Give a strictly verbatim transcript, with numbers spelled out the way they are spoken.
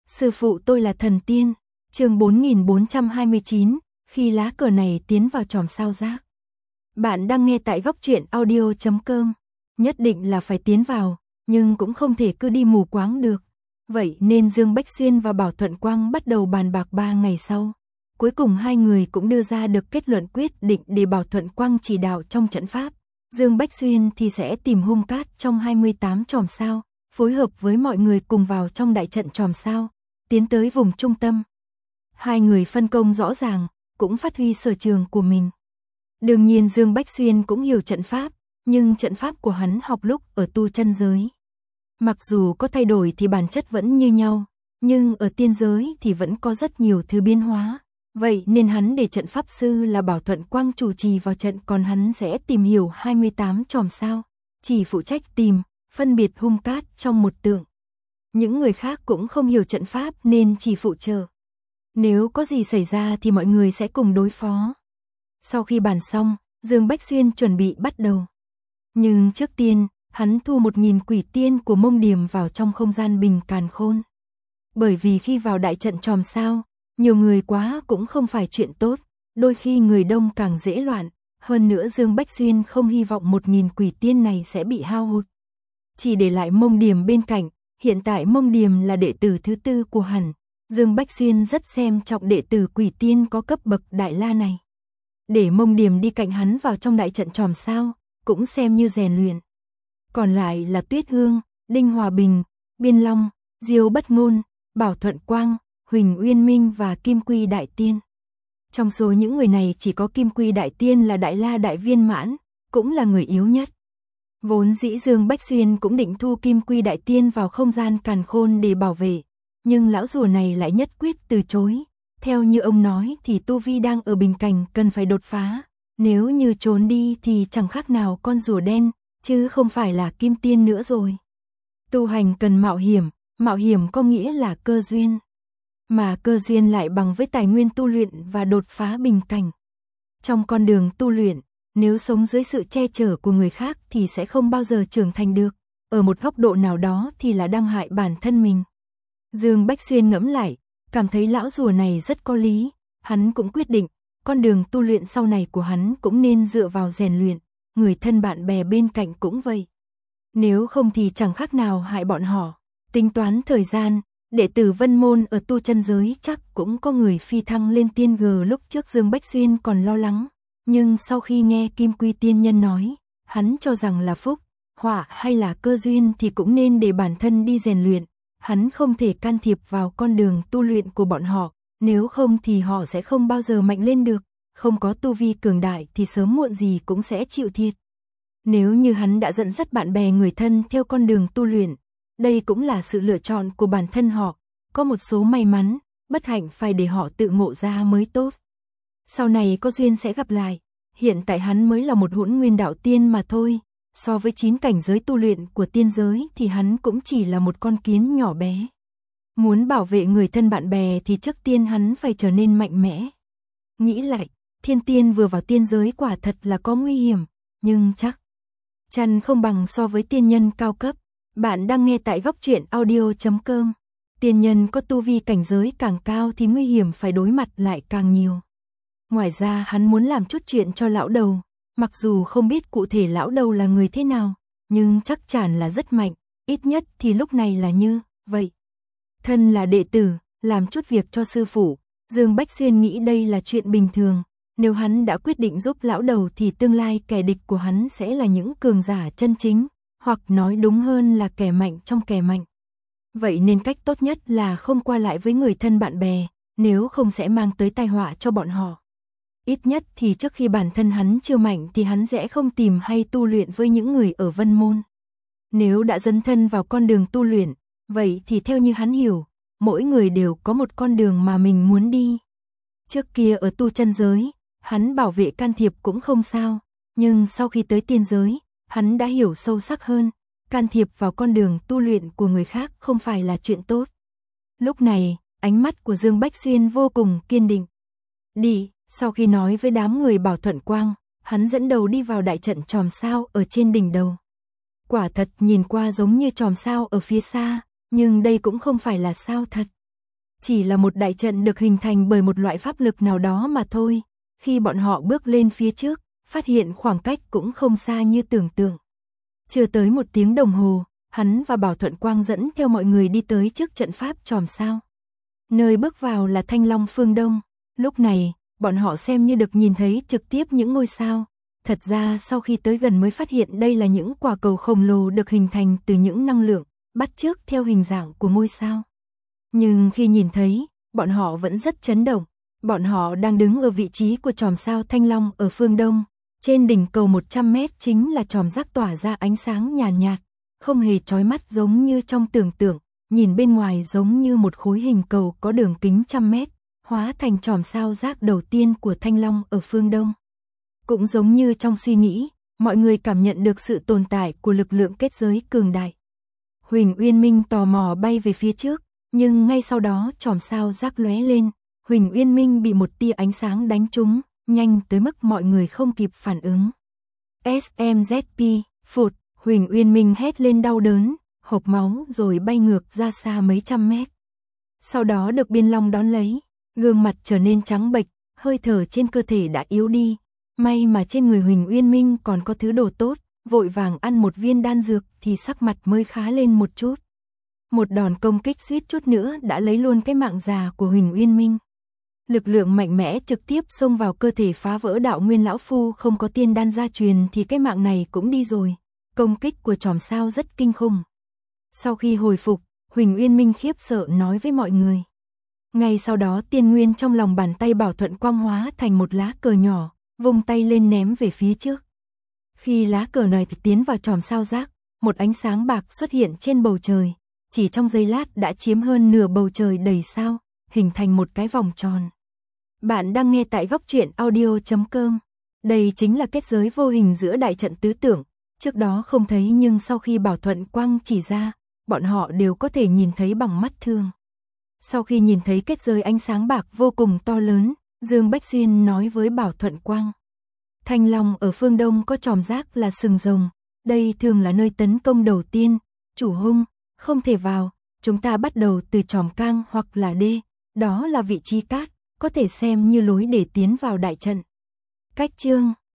Sư phụ tôi là thần tiên. Chương bốn nghìn bốn trăm hai mươi chín, khi lá cờ này tiến vào chòm sao giác. Bạn đang nghe tại góc truyện audio chấm com. Nhất định là phải tiến vào, nhưng cũng không thể cứ đi mù quáng được. Vậy nên Dương Bách Xuyên và Bảo Thuận Quang bắt đầu bàn bạc ba ngày sau. Cuối cùng hai người cũng đưa ra được kết luận quyết định để Bảo Thuận Quang chỉ đạo trong trận pháp. Dương Bách Xuyên thì sẽ tìm hung cát trong hai mươi tám chòm sao, phối hợp với mọi người cùng vào trong đại trận chòm sao, tiến tới vùng trung tâm. Hai người phân công rõ ràng, cũng phát huy sở trường của mình. Đương nhiên Dương Bách Xuyên cũng hiểu trận pháp, nhưng trận pháp của hắn học lúc ở tu chân giới. Mặc dù có thay đổi thì bản chất vẫn như nhau, nhưng ở tiên giới thì vẫn có rất nhiều thứ biến hóa. Vậy nên hắn để trận pháp sư là Bảo Thuận Quang chủ trì vào trận, còn hắn sẽ tìm hiểu hai mươi tám chòm sao, chỉ phụ trách tìm, phân biệt hung cát trong một tượng. Những người khác cũng không hiểu trận pháp nên chỉ phụ trợ. Nếu có gì xảy ra thì mọi người sẽ cùng đối phó. Sau khi bàn xong, Dương Bách Xuyên chuẩn bị bắt đầu. Nhưng trước tiên, hắn thu một nghìn quỷ tiên của Mông Điềm vào trong không gian bình càn khôn. Bởi vì khi vào đại trận chòm sao, nhiều người quá cũng không phải chuyện tốt, đôi khi người đông càng dễ loạn. Hơn nữa Dương Bách Xuyên không hy vọng một nghìn quỷ tiên này sẽ bị hao hụt. Chỉ để lại Mông Điềm bên cạnh, hiện tại Mông Điềm là đệ tử thứ tư của hắn. Dương Bách Xuyên rất xem trọng đệ tử quỷ tiên có cấp bậc đại la này. Để Mông Điềm đi cạnh hắn vào trong đại trận chòm sao, cũng xem như rèn luyện. Còn lại là Tuyết Hương, Đinh Hòa Bình, Biên Long, Diêu Bất Ngôn, Bảo Thuận Quang, Huỳnh Uyên Minh và Kim Quy Đại Tiên. Trong số những người này chỉ có Kim Quy Đại Tiên là đại la đại viên mãn, cũng là người yếu nhất. Vốn dĩ Dương Bách Xuyên cũng định thu Kim Quy Đại Tiên vào không gian càn khôn để bảo vệ, nhưng lão rùa này lại nhất quyết từ chối. Theo như ông nói thì tu vi đang ở bình cảnh, cần phải đột phá. Nếu như trốn đi thì chẳng khác nào con rùa đen, chứ không phải là kim tiên nữa rồi. Tu hành cần mạo hiểm, mạo hiểm có nghĩa là cơ duyên. Mà cơ duyên lại bằng với tài nguyên tu luyện và đột phá bình cảnh. Trong con đường tu luyện, nếu sống dưới sự che chở của người khác thì sẽ không bao giờ trưởng thành được. Ở một góc độ nào đó thì là đang hại bản thân mình. Dương Bách Xuyên ngẫm lại, cảm thấy lão rùa này rất có lý. Hắn cũng quyết định, con đường tu luyện sau này của hắn cũng nên dựa vào rèn luyện. Người thân bạn bè bên cạnh cũng vậy. Nếu không thì chẳng khác nào hại bọn họ. Tính toán thời gian, đệ tử Vân Môn ở tu chân giới chắc cũng có người phi thăng lên tiên gờ. Lúc trước Dương Bách Xuyên còn lo lắng, nhưng sau khi nghe Kim Quy Tiên Nhân nói, hắn cho rằng là phúc, họa hay là cơ duyên thì cũng nên để bản thân đi rèn luyện. Hắn không thể can thiệp vào con đường tu luyện của bọn họ, nếu không thì họ sẽ không bao giờ mạnh lên được. Không có tu vi cường đại thì sớm muộn gì cũng sẽ chịu thiệt. Nếu như hắn đã dẫn dắt bạn bè người thân theo con đường tu luyện, đây cũng là sự lựa chọn của bản thân họ. Có một số may mắn, bất hạnh phải để họ tự ngộ ra mới tốt. Sau này có duyên sẽ gặp lại. Hiện tại hắn mới là một hỗn nguyên đạo tiên mà thôi. So với chín cảnh giới tu luyện của tiên giới thì hắn cũng chỉ là một con kiến nhỏ bé. Muốn bảo vệ người thân bạn bè thì trước tiên hắn phải trở nên mạnh mẽ. Nghĩ lại, thiên tiên vừa vào tiên giới quả thật là có nguy hiểm, nhưng chắc chắn không bằng so với tiên nhân cao cấp. Bạn đang nghe tại góc truyện audio chấm com. Tiên nhân có tu vi cảnh giới càng cao thì nguy hiểm phải đối mặt lại càng nhiều. Ngoài ra hắn muốn làm chút chuyện cho lão đầu. Mặc dù không biết cụ thể lão đầu là người thế nào, nhưng chắc chắn là rất mạnh, ít nhất thì lúc này là như vậy. Thân là đệ tử, làm chút việc cho sư phụ, Dương Bách Xuyên nghĩ đây là chuyện bình thường. Nếu hắn đã quyết định giúp lão đầu thì tương lai kẻ địch của hắn sẽ là những cường giả chân chính, hoặc nói đúng hơn là kẻ mạnh trong kẻ mạnh. Vậy nên cách tốt nhất là không qua lại với người thân bạn bè, nếu không sẽ mang tới tai họa cho bọn họ. Ít nhất thì trước khi bản thân hắn chưa mạnh thì hắn sẽ không tìm hay tu luyện với những người ở Vân Môn. Nếu đã dấn thân vào con đường tu luyện, vậy thì theo như hắn hiểu, mỗi người đều có một con đường mà mình muốn đi. Trước kia ở tu chân giới, hắn bảo vệ can thiệp cũng không sao, nhưng sau khi tới tiên giới, hắn đã hiểu sâu sắc hơn, can thiệp vào con đường tu luyện của người khác không phải là chuyện tốt. Lúc này, ánh mắt của Dương Bách Xuyên vô cùng kiên định. Đi. Sau khi nói với đám người Bảo Thuận Quang, hắn dẫn đầu đi vào đại trận chòm sao ở trên đỉnh đầu. Quả thật nhìn qua giống như chòm sao ở phía xa, nhưng đây cũng không phải là sao thật. chỉ là một đại trận được hình thành bởi một loại pháp lực nào đó mà thôi. Khi bọn họ bước lên phía trước, phát hiện khoảng cách cũng không xa như tưởng tượng. Chưa tới một tiếng đồng hồ, hắn và Bảo Thuận Quang dẫn theo mọi người đi tới trước trận pháp chòm sao. Nơi bước vào là Thanh Long phương Đông. Lúc này, bọn họ xem như được nhìn thấy trực tiếp những ngôi sao. Thật ra sau khi tới gần mới phát hiện đây là những quả cầu khổng lồ được hình thành từ những năng lượng, bắt chước theo hình dạng của ngôi sao. Nhưng khi nhìn thấy, bọn họ vẫn rất chấn động. Bọn họ đang đứng ở vị trí của chòm sao Thanh Long ở phương Đông. Trên đỉnh cầu một trăm mét chính là chòm rác tỏa ra ánh sáng nhàn nhạt, nhạt, không hề chói mắt giống như trong tưởng tượng, nhìn bên ngoài giống như một khối hình cầu có đường kính trăm mét, hóa thành chòm sao rác đầu tiên của Thanh Long ở phương Đông. Cũng giống như trong suy nghĩ, mọi người cảm nhận được sự tồn tại của lực lượng kết giới cường đại. Huỳnh Uyên Minh tò mò bay về phía trước, nhưng ngay sau đó chòm sao rác lóe lên, Huỳnh Uyên Minh bị một tia ánh sáng đánh trúng, nhanh tới mức mọi người không kịp phản ứng. ét em zét pê, phụt, Huỳnh Uyên Minh hét lên đau đớn, hộc máu rồi bay ngược ra xa mấy trăm mét. Sau đó được Biên Long đón lấy, gương mặt trở nên trắng bệch, hơi thở trên cơ thể đã yếu đi. May mà trên người Huỳnh Uyên Minh còn có thứ đồ tốt, vội vàng ăn một viên đan dược thì sắc mặt mới khá lên một chút. Một đòn công kích suýt chút nữa đã lấy luôn cái mạng già của Huỳnh Uyên Minh. Lực lượng mạnh mẽ trực tiếp xông vào cơ thể phá vỡ đạo nguyên lão phu, không có tiên đan gia truyền thì cái mạng này cũng đi rồi. Công kích của chòm sao rất kinh khủng. Sau khi hồi phục, Huỳnh Uyên Minh khiếp sợ nói với mọi người. Ngay sau đó tiên nguyên trong lòng bàn tay Bảo Thuận Quang hóa thành một lá cờ nhỏ, vung tay lên ném về phía trước. Khi lá cờ này tiến vào chòm sao rác, một ánh sáng bạc xuất hiện trên bầu trời, chỉ trong giây lát đã chiếm hơn nửa bầu trời đầy sao, hình thành một cái vòng tròn. Bạn đang nghe tại góc truyện audio chấm com. Đây chính là kết giới vô hình giữa đại trận tứ tưởng, trước đó không thấy nhưng sau khi Bảo Thuận Quang chỉ ra, bọn họ đều có thể nhìn thấy bằng mắt thường. Sau khi nhìn thấy kết giới ánh sáng bạc vô cùng to lớn, Dương Bách Xuyên nói với Bảo Thuận Quang. Thanh Long ở phương Đông có chòm rác là sừng rồng, đây thường là nơi tấn công đầu tiên, chủ hung, không thể vào, chúng ta bắt đầu từ chòm cang hoặc là đê, đó là vị trí cát, có thể xem như lối để tiến vào đại trận. Cách chương